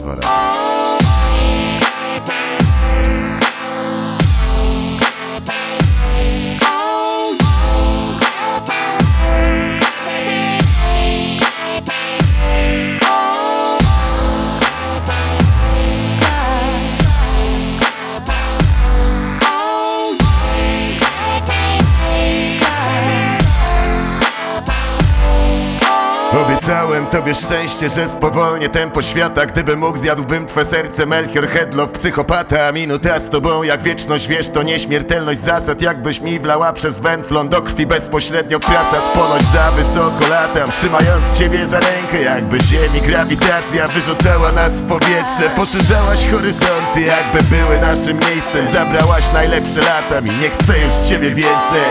2 razy. Obiecałem tobie szczęście, że spowolnię tempo świata. Gdybym mógł, zjadłbym twe serce. Melchior Hedlow, psychopata. Minuta z tobą jak wieczność, wiesz, to nieśmiertelność zasad. Jakbyś mi wlała przez węflon do krwi bezpośrednio prasad. Ponoć za wysoko latam, trzymając ciebie za rękę. Jakby ziemi grawitacja wyrzucała nas w powietrze. Poszerzałaś horyzonty, jakby były naszym miejscem. Zabrałaś najlepsze lata mi, nie chcę już ciebie więcej.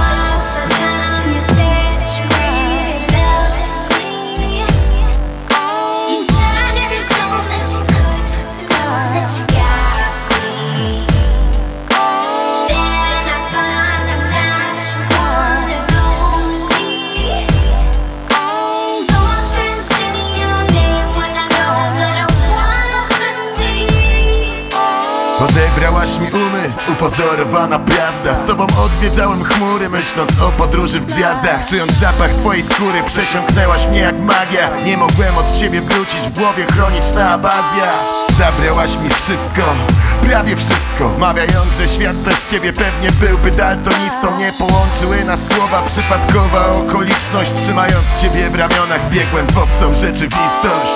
Odebrałaś mi umysł, upozorowana prawda. Z tobą odwiedzałem chmury, myśląc o podróży w gwiazdach. Czując zapach twojej skóry, przesiąknęłaś mnie jak magia. Nie mogłem od ciebie wrócić, w głowie chroniczna abazja. Zabrałaś mi wszystko, prawie wszystko, wmawiając, że świat bez ciebie pewnie byłby daltonistą. Nie połączyły nas słowa, przypadkowa okoliczność. Trzymając ciebie w ramionach, biegłem w obcą rzeczywistość.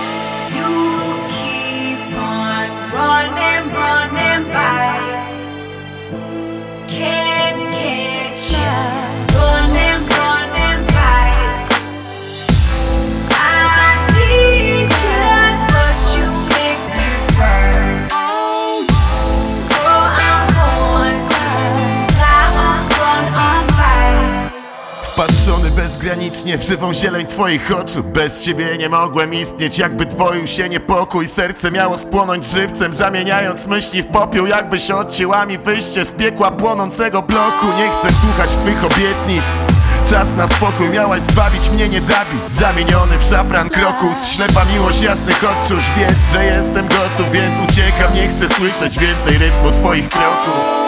Wpatrzony bezgranicznie w żywą zieleń twoich oczu. Bez ciebie nie mogłem istnieć, jakby dwoił się niepokój. Serce miało spłonąć żywcem, zamieniając myśli w popiół. Jakbyś odcięła mi wyjście z piekła płonącego bloku. Nie chcę słuchać twych obietnic, czas na spokój. Miałaś zbawić mnie, nie zabić. Zamieniony w szafran krokus, ślepa miłość jasnych odczuć. Wiedz, że jestem gotów, więc uciekam. Nie chcę słyszeć więcej rytmu twoich kroków.